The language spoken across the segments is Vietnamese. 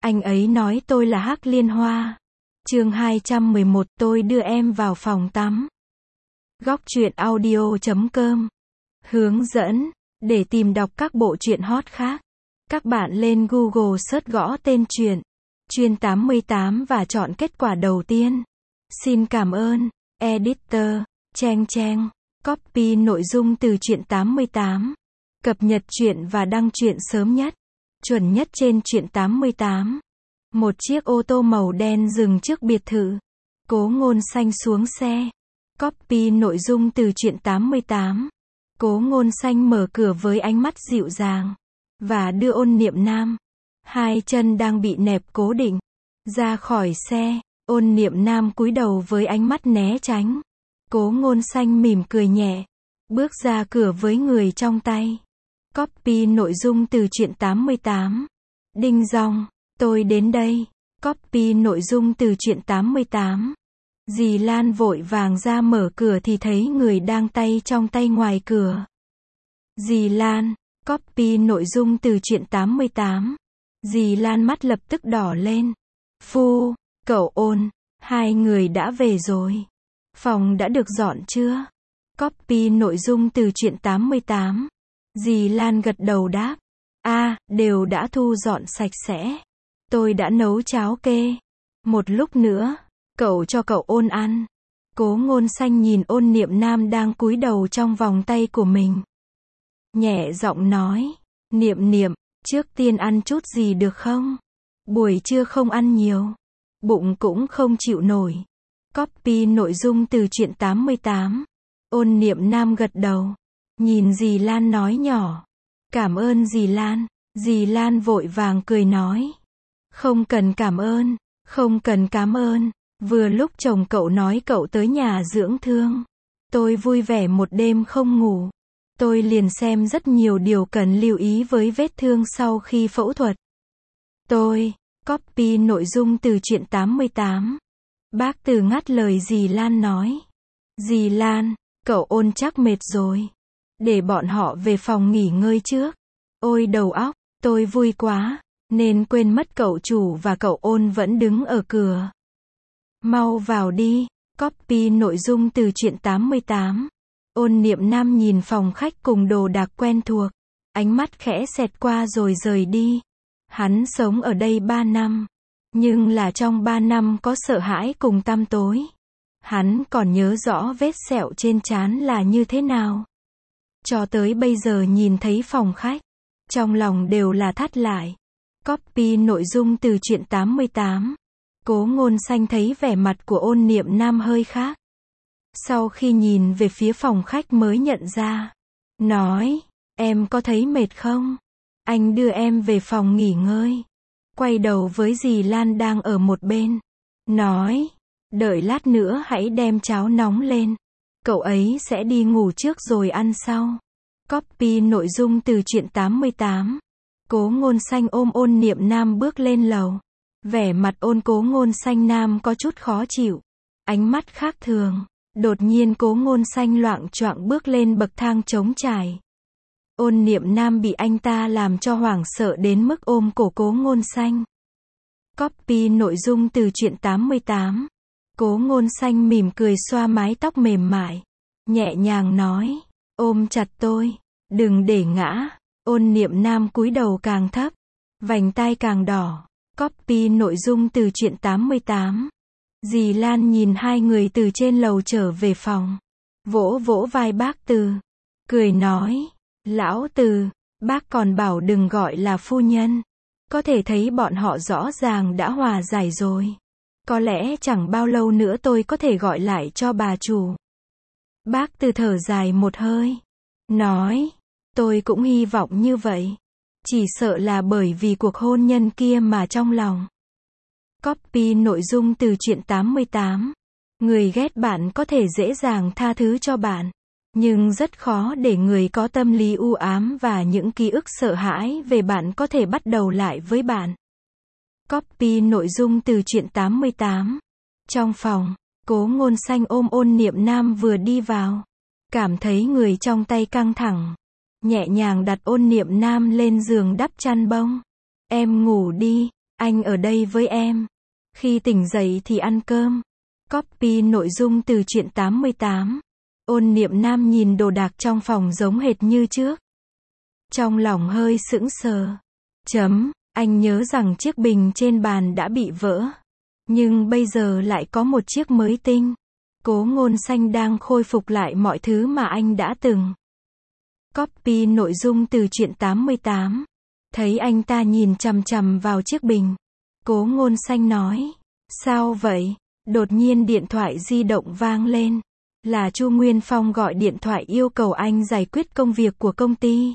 Anh ấy nói tôi là Hắc Liên Hoa. Chương 211, tôi đưa em vào phòng tắm. Góc truyện audio.com. Hướng dẫn. Để tìm đọc các bộ truyện hot khác, các bạn lên Google search gõ tên truyện Chuyên 88 và chọn kết quả đầu tiên. Xin cảm ơn. Editor. Cheng cheng. Copy nội dung từ truyện 88. Cập nhật truyện và đăng truyện sớm nhất, chuẩn nhất trên truyện 88. Một chiếc ô tô màu đen dừng trước biệt thự. Cố Ngôn Xanh xuống xe. Copy nội dung từ truyện 88. Cố Ngôn Xanh mở cửa với ánh mắt dịu dàng và đưa Ôn Niệm Nam, hai chân đang bị nẹp cố định, ra khỏi xe. Ôn Niệm Nam cúi đầu với ánh mắt né tránh. Cố Ngôn Xanh mỉm cười nhẹ, bước ra cửa với người trong tay. Copy nội dung từ truyện 88. Đinh dong, tôi đến đây. Copy nội dung từ truyện 88. Dì Lan vội vàng ra mở cửa thì thấy người đang tay trong tay ngoài cửa. Dì Lan. Copy nội dung từ truyện 88. Dì Lan mắt lập tức đỏ lên. Phu, cậu Ôn, hai người đã về rồi. Phòng đã được dọn chưa? Copy nội dung từ truyện 88. Dì Lan gật đầu đáp. Đều đã thu dọn sạch sẽ. Tôi đã nấu cháo kê. Một lúc nữa, cậu cho cậu Ôn ăn. Cố Ngôn Xanh nhìn Ôn Niệm Nam đang cúi đầu trong vòng tay của mình, nhẹ giọng nói. Niệm Niệm, trước tiên ăn chút gì được không? Buổi trưa không ăn nhiều, bụng cũng không chịu nổi. Copy nội dung từ truyện 88. Ôn Niệm Nam gật đầu, nhìn dì Lan nói nhỏ. Cảm ơn dì Lan. Dì Lan vội vàng cười nói. Không cần cảm ơn, không cần cảm ơn. Vừa lúc chồng cậu nói cậu tới nhà dưỡng thương, tôi vui vẻ một đêm không ngủ. Tôi liền xem rất nhiều điều cần lưu ý với vết thương sau khi phẫu thuật. Copy nội dung từ truyện 88. Bác Từ ngắt lời dì Lan nói. Dì Lan, cậu Ôn chắc mệt rồi. Để bọn họ về phòng nghỉ ngơi trước. Ôi đầu óc, tôi vui quá, nên quên mất cậu chủ và cậu Ôn vẫn đứng ở cửa. Mau vào đi. Copy nội dung từ truyện 88. Ôn Niệm Nam nhìn phòng khách cùng đồ đạc quen thuộc, ánh mắt khẽ xẹt qua rồi rời đi. Hắn sống ở đây 3 năm, nhưng là trong 3 năm có sợ hãi cùng tăm tối. Hắn còn nhớ rõ vết sẹo trên trán là như thế nào. Cho tới bây giờ nhìn thấy phòng khách, trong lòng đều là thắt lại. Copy nội dung từ truyện 88. Cố Ngôn Xanh thấy vẻ mặt của Ôn Niệm Nam hơi khác. Sau khi nhìn về phía phòng khách mới nhận ra. Nói, em có thấy mệt không? Anh đưa em về phòng nghỉ ngơi. Quay đầu với dì Lan đang ở một bên. Nói, đợi lát nữa hãy đem cháo nóng lên. Cậu ấy sẽ đi ngủ trước rồi ăn sau. Copy nội dung từ truyện 88. Cố Ngôn Xanh ôm Ôn Niệm Nam bước lên lầu. Vẻ mặt Cố Ngôn Xanh Nam có chút khó chịu, ánh mắt khác thường. Đột nhiên Cố Ngôn Xanh loạng choạng bước lên bậc thang trống trải. Ôn Niệm Nam bị anh ta làm cho hoảng sợ đến mức ôm cổ Cố Ngôn Xanh. Copy nội dung từ truyện 88. Cố Ngôn Xanh mỉm cười xoa mái tóc mềm mại, nhẹ nhàng nói. Ôm chặt tôi, đừng để ngã. Ôn Niệm Nam cúi đầu càng thấp, vành tai càng đỏ. Copy nội dung từ truyện 88. Dì Lan nhìn hai người từ trên lầu trở về phòng, vỗ vỗ vai bác Từ, cười nói. Lão Từ, bác còn bảo đừng gọi là phu nhân. Có thể thấy bọn họ rõ ràng đã hòa giải rồi. Có lẽ chẳng bao lâu nữa tôi có thể gọi lại cho bà chủ. Bác Từ thở dài một hơi, nói. Tôi cũng hy vọng như vậy. Chỉ sợ là bởi vì cuộc hôn nhân kia mà trong lòng. Copy nội dung từ truyện 88. Người ghét bạn có thể dễ dàng tha thứ cho bạn, nhưng rất khó để người có tâm lý u ám và những ký ức sợ hãi về bạn có thể bắt đầu lại với bạn. Copy nội dung từ truyện 88. Trong phòng, Cố Ngôn Xanh ôm Ôn Niệm Nam vừa đi vào, cảm thấy người trong tay căng thẳng, nhẹ nhàng đặt Ôn Niệm Nam lên giường đắp chăn bông. Em ngủ đi. Anh ở đây với em. Khi tỉnh dậy thì ăn cơm. Copy nội dung từ truyện 88. Ôn Niệm Nam nhìn đồ đạc trong phòng giống hệt như trước. Trong lòng hơi sững sờ. Anh nhớ rằng chiếc bình trên bàn đã bị vỡ. Nhưng bây giờ lại có một chiếc mới tinh. Cố Ngôn Xanh đang khôi phục lại mọi thứ mà anh đã từng. Copy nội dung từ truyện 88. Thấy anh ta nhìn chằm chằm vào chiếc bình. Cố Ngôn Xanh nói. Sao vậy? Đột nhiên điện thoại di động vang lên. Là Chu Nguyên Phong gọi điện thoại yêu cầu anh giải quyết công việc của công ty.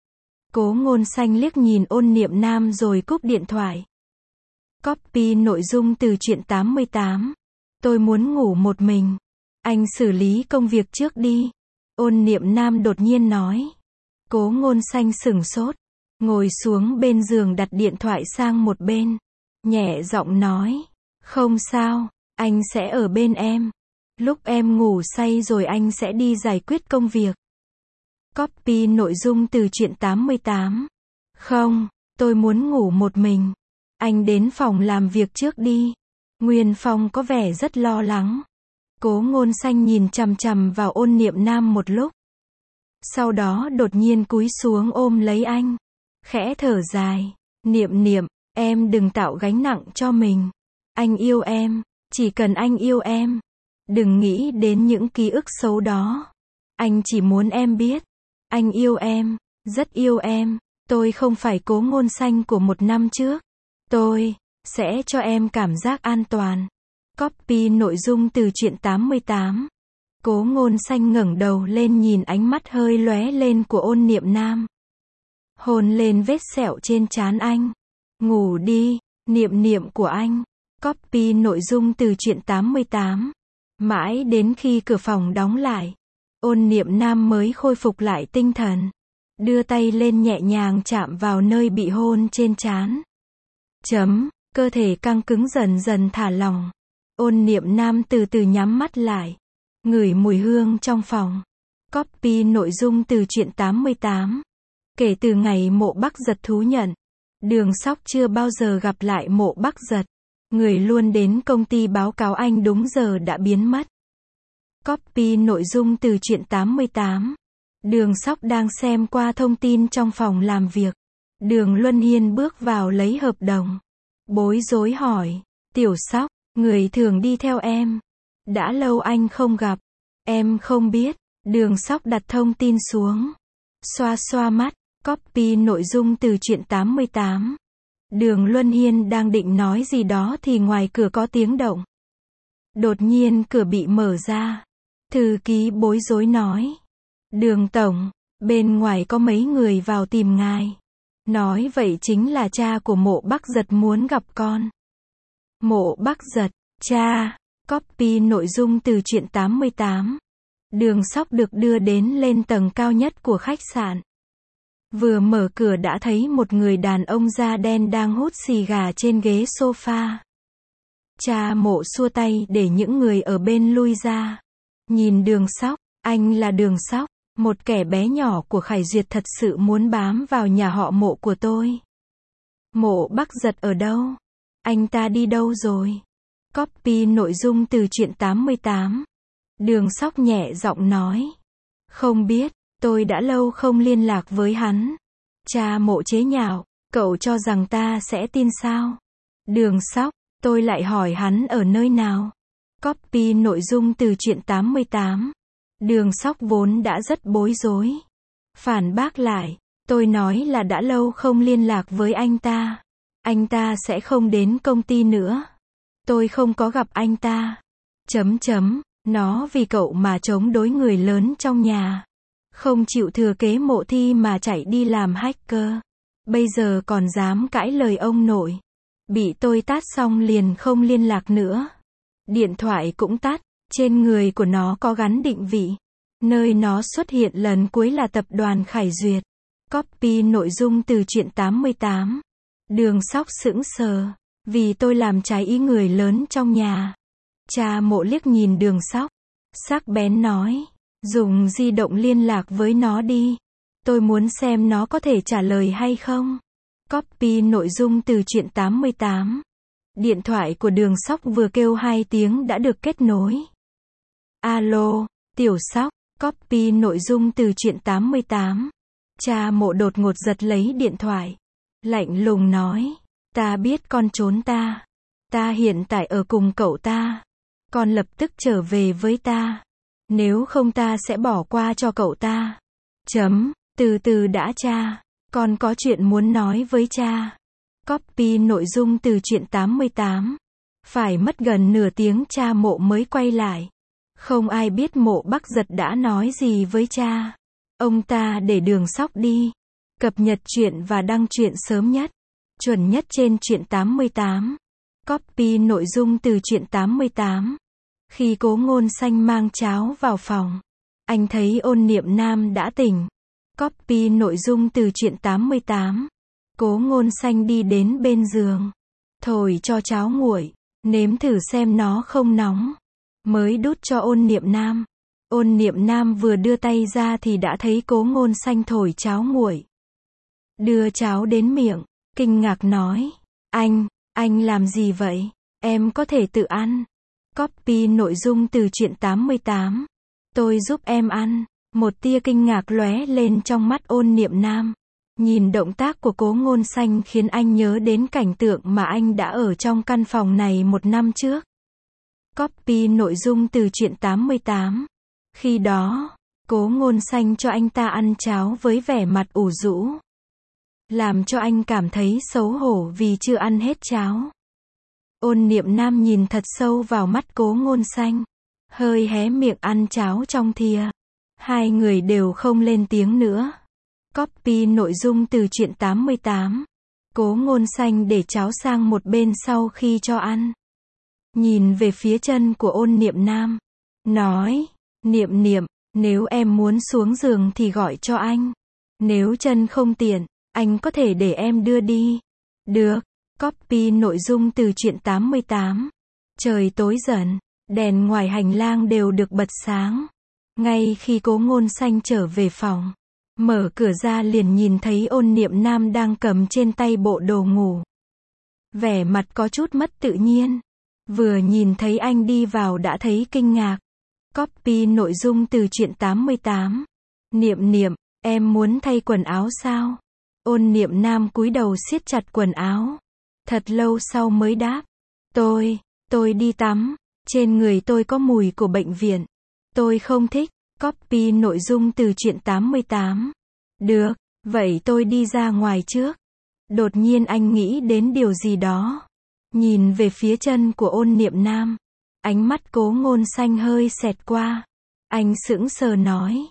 Cố Ngôn Xanh liếc nhìn Ôn Niệm Nam rồi cúp điện thoại. Copy nội dung từ truyện 88. Tôi muốn ngủ một mình. Anh xử lý công việc trước đi. Ôn Niệm Nam đột nhiên nói. Cố Ngôn Xanh sửng sốt. Ngồi xuống bên giường đặt điện thoại sang một bên. Nhẹ giọng nói. Không sao, anh sẽ ở bên em. Lúc em ngủ say rồi anh sẽ đi giải quyết công việc. Copy nội dung từ truyện 88. Không, tôi muốn ngủ một mình. Anh đến phòng làm việc trước đi. Nguyên Phong có vẻ rất lo lắng. Cố Ngôn Xanh nhìn chằm chằm vào Ôn Niệm Nam một lúc. Sau đó đột nhiên cúi xuống ôm lấy anh. Khẽ thở dài. Niệm Niệm, em đừng tạo gánh nặng cho mình. Anh yêu em, chỉ cần anh yêu em. Đừng nghĩ đến những ký ức xấu đó. Anh chỉ muốn em biết. Anh yêu em, rất yêu em. Tôi không phải Cố Ngôn Xanh của một năm trước. Tôi sẽ cho em cảm giác an toàn. Copy nội dung từ truyện 88. Cố Ngôn Xanh ngẩng đầu lên nhìn ánh mắt hơi lóe lên của Ôn Niệm Nam. Hôn lên vết sẹo trên trán anh. Ngủ đi, Niệm Niệm của anh. Copy nội dung từ truyện 88. Mãi đến khi cửa phòng đóng lại, Ôn Niệm Nam mới khôi phục lại tinh thần. Đưa tay lên nhẹ nhàng chạm vào nơi bị hôn trên trán. Cơ thể căng cứng dần dần thả lỏng. Ôn Niệm Nam từ từ nhắm mắt lại. Ngửi mùi hương trong phòng. Copy nội dung từ truyện 88. Kể từ ngày Mộ Bắc Giật thú nhận, Đường Sóc chưa bao giờ gặp lại Mộ Bắc Giật. Người luôn đến công ty báo cáo anh đúng giờ đã biến mất. Copy nội dung từ truyện 88. Đường Sóc đang xem qua thông tin trong phòng làm việc. Đường Luân Hiên bước vào lấy hợp đồng. Bối rối hỏi. Tiểu Sóc, người thường đi theo em. Đã lâu anh không gặp. Em không biết. Đường Sóc đặt thông tin xuống. Xoa xoa mắt. Copy nội dung từ truyện 88. Đường Luân Hiên đang định nói gì đó thì ngoài cửa có tiếng động. Đột nhiên cửa bị mở ra. Thư ký bối rối nói. Đường tổng, bên ngoài có mấy người vào tìm ngài. Nói vậy chính là cha của Mộ Bắc Giật muốn gặp con. Mộ Bắc Giật, cha. Copy nội dung từ truyện 88. Đường Sóc được đưa đến lên tầng cao nhất của khách sạn. Vừa mở cửa đã thấy một người đàn ông da đen đang hút xì gà trên ghế sofa. Cha Mộ xua tay để những người ở bên lui ra. Nhìn Đường Sóc, anh là Đường Sóc, một kẻ bé nhỏ của Khải Duyệt thật sự muốn bám vào nhà họ Mộ của tôi. Mộ Bắc Giật ở đâu? Anh ta đi đâu rồi? Copy nội dung từ truyện 88. Đường Sóc nhẹ giọng nói. Không biết, tôi đã lâu không liên lạc với hắn. Cha Mộ chế nhạo, cậu cho rằng ta sẽ tin sao? Đường Sóc, tôi lại hỏi hắn ở nơi nào? Copy nội dung từ truyện 88. Đường Sóc vốn đã rất bối rối. Phản bác lại, tôi nói là đã lâu không liên lạc với anh ta. Anh ta sẽ không đến công ty nữa. Tôi không có gặp anh ta. Nó vì cậu mà chống đối người lớn trong nhà. Không chịu thừa kế Mộ Thi mà chạy đi làm hacker. Bây giờ còn dám cãi lời ông nội. Bị tôi tát xong liền không liên lạc nữa. Điện thoại cũng tắt. Trên người của nó có gắn định vị. Nơi nó xuất hiện lần cuối là tập đoàn Khải Duyệt. Copy nội dung từ truyện 88. Đường Sóc sững sờ. Vì tôi làm trái ý người lớn trong nhà. Cha Mộ liếc nhìn Đường Sóc. Sắc bén nói. Dùng di động liên lạc với nó đi. Tôi muốn xem nó có thể trả lời hay không. Copy nội dung từ truyện 88. Điện thoại của Đường Sóc vừa kêu 2 tiếng đã được kết nối. Alo, Tiểu Sóc, copy nội dung từ truyện 88. Cha Mộ đột ngột giật lấy điện thoại. Lạnh lùng nói, ta biết con trốn ta. Ta hiện tại ở cùng cậu ta. Con lập tức trở về với ta. Nếu không ta sẽ bỏ qua cho cậu ta. Từ từ đã cha. Con có chuyện muốn nói với cha. Copy nội dung từ truyện 88. Phải mất gần nửa tiếng cha Mộ mới quay lại. Không ai biết Mộ Bắc Giật đã nói gì với cha. Ông ta để Đường Sóc đi. Cập nhật truyện và đăng truyện sớm nhất. Chuẩn nhất trên truyện 88. Copy nội dung từ truyện 88. Khi Cố Ngôn Xanh mang cháo vào phòng, anh thấy Ôn Niệm Nam đã tỉnh. Copy nội dung từ truyện 88. Cố Ngôn Xanh đi đến bên giường, thổi cho cháo nguội, nếm thử xem nó không nóng, mới đút cho Ôn Niệm Nam. Ôn Niệm Nam vừa đưa tay ra thì đã thấy Cố Ngôn Xanh thổi cháo nguội. Đưa cháo đến miệng, kinh ngạc nói, anh làm gì vậy? Em có thể tự ăn. Copy nội dung từ truyện 88. Tôi giúp em ăn. Một tia kinh ngạc lóe lên trong mắt Ôn Niệm Nam. Nhìn động tác của Cố Ngôn Xanh khiến anh nhớ đến cảnh tượng mà anh đã ở trong căn phòng này 1 năm trước. Copy nội dung từ truyện 88. Khi đó, Cố Ngôn Xanh cho anh ta ăn cháo với vẻ mặt ủ rũ, làm cho anh cảm thấy xấu hổ vì chưa ăn hết cháo. Ôn Niệm Nam nhìn thật sâu vào mắt Cố Ngôn Xanh, hơi hé miệng ăn cháo trong thìa. Hai người đều không lên tiếng nữa. Copy nội dung từ truyện 88. Cố Ngôn Xanh để cháo sang một bên sau khi cho ăn. Nhìn về phía chân của Ôn Niệm Nam, nói, Niệm Niệm, nếu em muốn xuống giường thì gọi cho anh. Nếu chân không tiện, anh có thể để em đưa đi. Được. Copy nội dung từ truyện 88. Trời tối dần, đèn ngoài hành lang đều được bật sáng. Ngay khi Cố Ngôn Xanh trở về phòng, mở cửa ra liền nhìn thấy Ôn Niệm Nam đang cầm trên tay bộ đồ ngủ. Vẻ mặt có chút mất tự nhiên. Vừa nhìn thấy anh đi vào đã thấy kinh ngạc. Copy nội dung từ truyện 88. Niệm Niệm, em muốn thay quần áo sao? Ôn Niệm Nam cúi đầu siết chặt quần áo. Thật lâu sau mới đáp. Tôi đi tắm. Trên người tôi có mùi của bệnh viện. Tôi không thích. Copy nội dung từ truyện 88. Được, vậy tôi đi ra ngoài trước. Đột nhiên anh nghĩ đến điều gì đó. Nhìn về phía chân của Ôn Niệm Nam. Ánh mắt Cố Ngôn Xanh hơi xẹt qua. Anh sững sờ nói.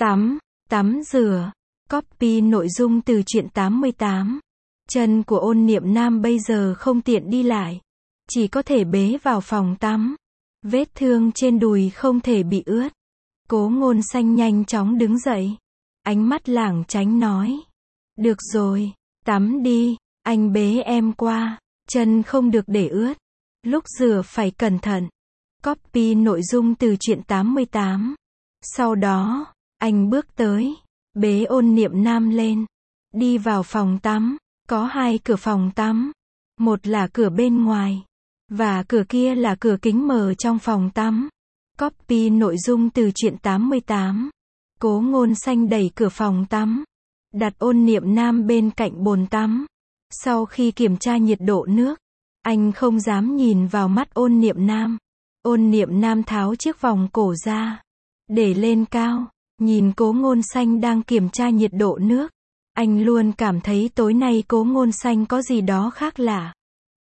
Tắm rửa. Copy nội dung từ truyện 88. Chân của Ôn Niệm Nam bây giờ không tiện đi lại. Chỉ có thể bế vào phòng tắm. Vết thương trên đùi không thể bị ướt. Cố Ngôn Xanh nhanh chóng đứng dậy. Ánh mắt lảng tránh nói. Được rồi, tắm đi, anh bế em qua. Chân không được để ướt. Lúc rửa phải cẩn thận. Copy nội dung từ truyện 88. Sau đó, anh bước tới, bế Ôn Niệm Nam lên. Đi vào phòng tắm. Có 2 cửa phòng tắm. Một là cửa bên ngoài. Và cửa kia là cửa kính mở trong phòng tắm. Copy nội dung từ truyện 88. Cố Ngôn Xanh đẩy cửa phòng tắm. Đặt Ôn Niệm Nam bên cạnh bồn tắm. Sau khi kiểm tra nhiệt độ nước, anh không dám nhìn vào mắt Ôn Niệm Nam. Ôn Niệm Nam tháo chiếc vòng cổ ra, để lên cao, nhìn Cố Ngôn Xanh đang kiểm tra nhiệt độ nước. Anh luôn cảm thấy tối nay Cố Ngôn Xanh có gì đó khác lạ.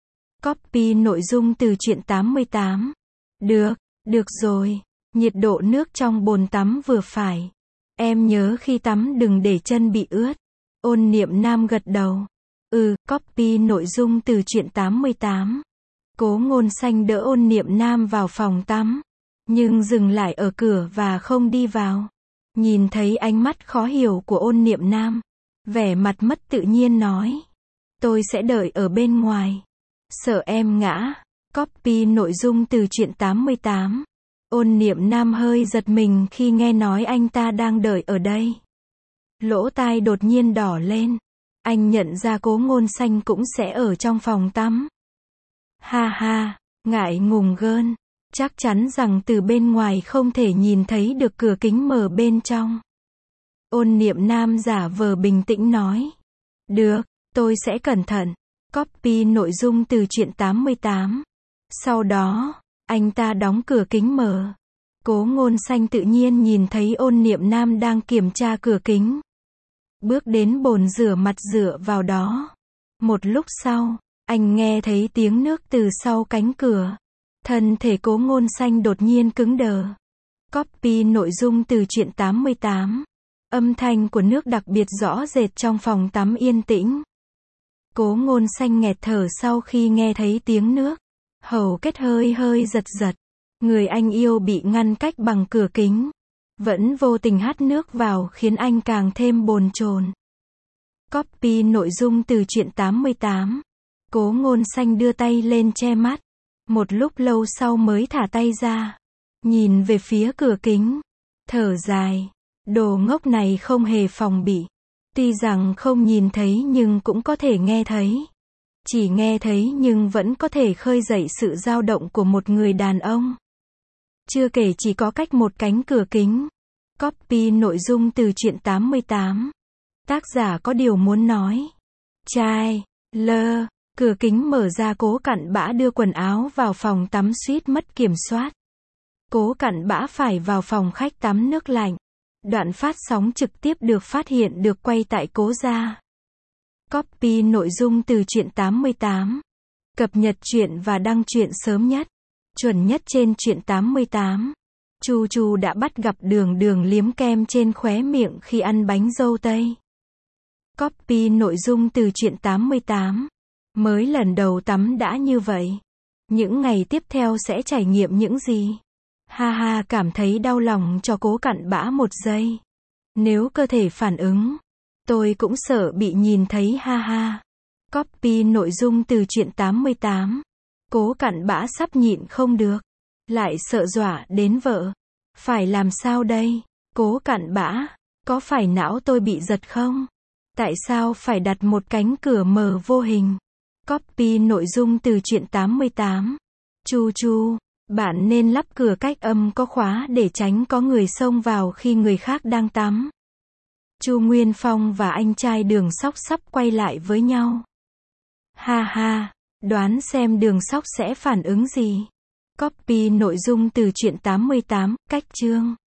Copy nội dung từ truyện 88. Được rồi. Nhiệt độ nước trong bồn tắm vừa phải. Em nhớ khi tắm đừng để chân bị ướt. Ôn Niệm Nam gật đầu. Copy nội dung từ truyện 88. Cố Ngôn Xanh đỡ Ôn Niệm Nam vào phòng tắm, nhưng dừng lại ở cửa và không đi vào. Nhìn thấy ánh mắt khó hiểu của Ôn Niệm Nam, vẻ mặt mất tự nhiên nói. Tôi sẽ đợi ở bên ngoài. Sợ em ngã. Copy nội dung từ truyện 88. Ôn Niệm Nam hơi giật mình khi nghe nói anh ta đang đợi ở đây. Lỗ tai đột nhiên đỏ lên. Anh nhận ra Cố Ngôn Xanh cũng sẽ ở trong phòng tắm. Ha ha, ngại ngùng gơn. Chắc chắn rằng từ bên ngoài không thể nhìn thấy được cửa kính mở bên trong. Ôn Niệm Nam giả vờ bình tĩnh nói. Được, tôi sẽ cẩn thận. Copy nội dung từ truyện 88. Sau đó, anh ta đóng cửa kính mở. Cố Ngôn Xanh tự nhiên nhìn thấy Ôn Niệm Nam đang kiểm tra cửa kính. Bước đến bồn rửa mặt dựa vào đó. Một lúc sau, anh nghe thấy tiếng nước từ sau cánh cửa. Thân thể Cố Ngôn Xanh đột nhiên cứng đờ. Copy nội dung từ truyện 88. Âm thanh của nước đặc biệt rõ rệt trong phòng tắm yên tĩnh. Cố Ngôn Xanh nghẹt thở sau khi nghe thấy tiếng nước. Hầu kết hơi hơi giật giật. Người anh yêu bị ngăn cách bằng cửa kính. Vẫn vô tình hắt nước vào khiến anh càng thêm bồn chồn. Copy nội dung từ truyện 88. Cố Ngôn Xanh đưa tay lên che mắt. Một lúc lâu sau mới thả tay ra. Nhìn về phía cửa kính. Thở dài. Đồ ngốc này không hề phòng bị. Tuy rằng không nhìn thấy nhưng cũng có thể nghe thấy. Chỉ nghe thấy nhưng vẫn có thể khơi dậy sự dao động của một người đàn ông. Chưa kể chỉ có cách một cánh cửa kính. Copy nội dung từ truyện 88. Tác giả có điều muốn nói. Trai, lơ, cửa kính mở ra Cố Cặn Bã đưa quần áo vào phòng tắm suýt mất kiểm soát. Cố Cặn Bã phải vào phòng khách tắm nước lạnh. Đoạn phát sóng trực tiếp được phát hiện được quay tại Cố gia. Copy nội dung từ truyện 88. Cập nhật truyện và đăng truyện sớm nhất. Chuẩn nhất trên truyện 88. Chu Chu đã bắt gặp Đường Đường liếm kem trên khóe miệng khi ăn bánh dâu tây. Copy nội dung từ truyện 88. Mới lần đầu tắm đã như vậy. Những ngày tiếp theo sẽ trải nghiệm những gì? Ha ha, cảm thấy đau lòng cho Cố Cặn Bã một giây. Nếu cơ thể phản ứng, tôi cũng sợ bị nhìn thấy ha ha. Copy nội dung từ truyện 88. Cố Cặn Bã sắp nhịn không được. Lại sợ dọa đến vợ. Phải làm sao đây? Cố Cặn Bã, có phải não tôi bị giật không? Tại sao phải đặt một cánh cửa mở vô hình? Copy nội dung từ truyện 88. Chu Chu, bạn nên lắp cửa cách âm có khóa để tránh có người xông vào khi người khác đang tắm. Chu Nguyên Phong và anh trai Đường Sóc sắp quay lại với nhau. Ha ha, đoán xem Đường Sóc sẽ phản ứng gì. Copy nội dung từ truyện 88, cách chương.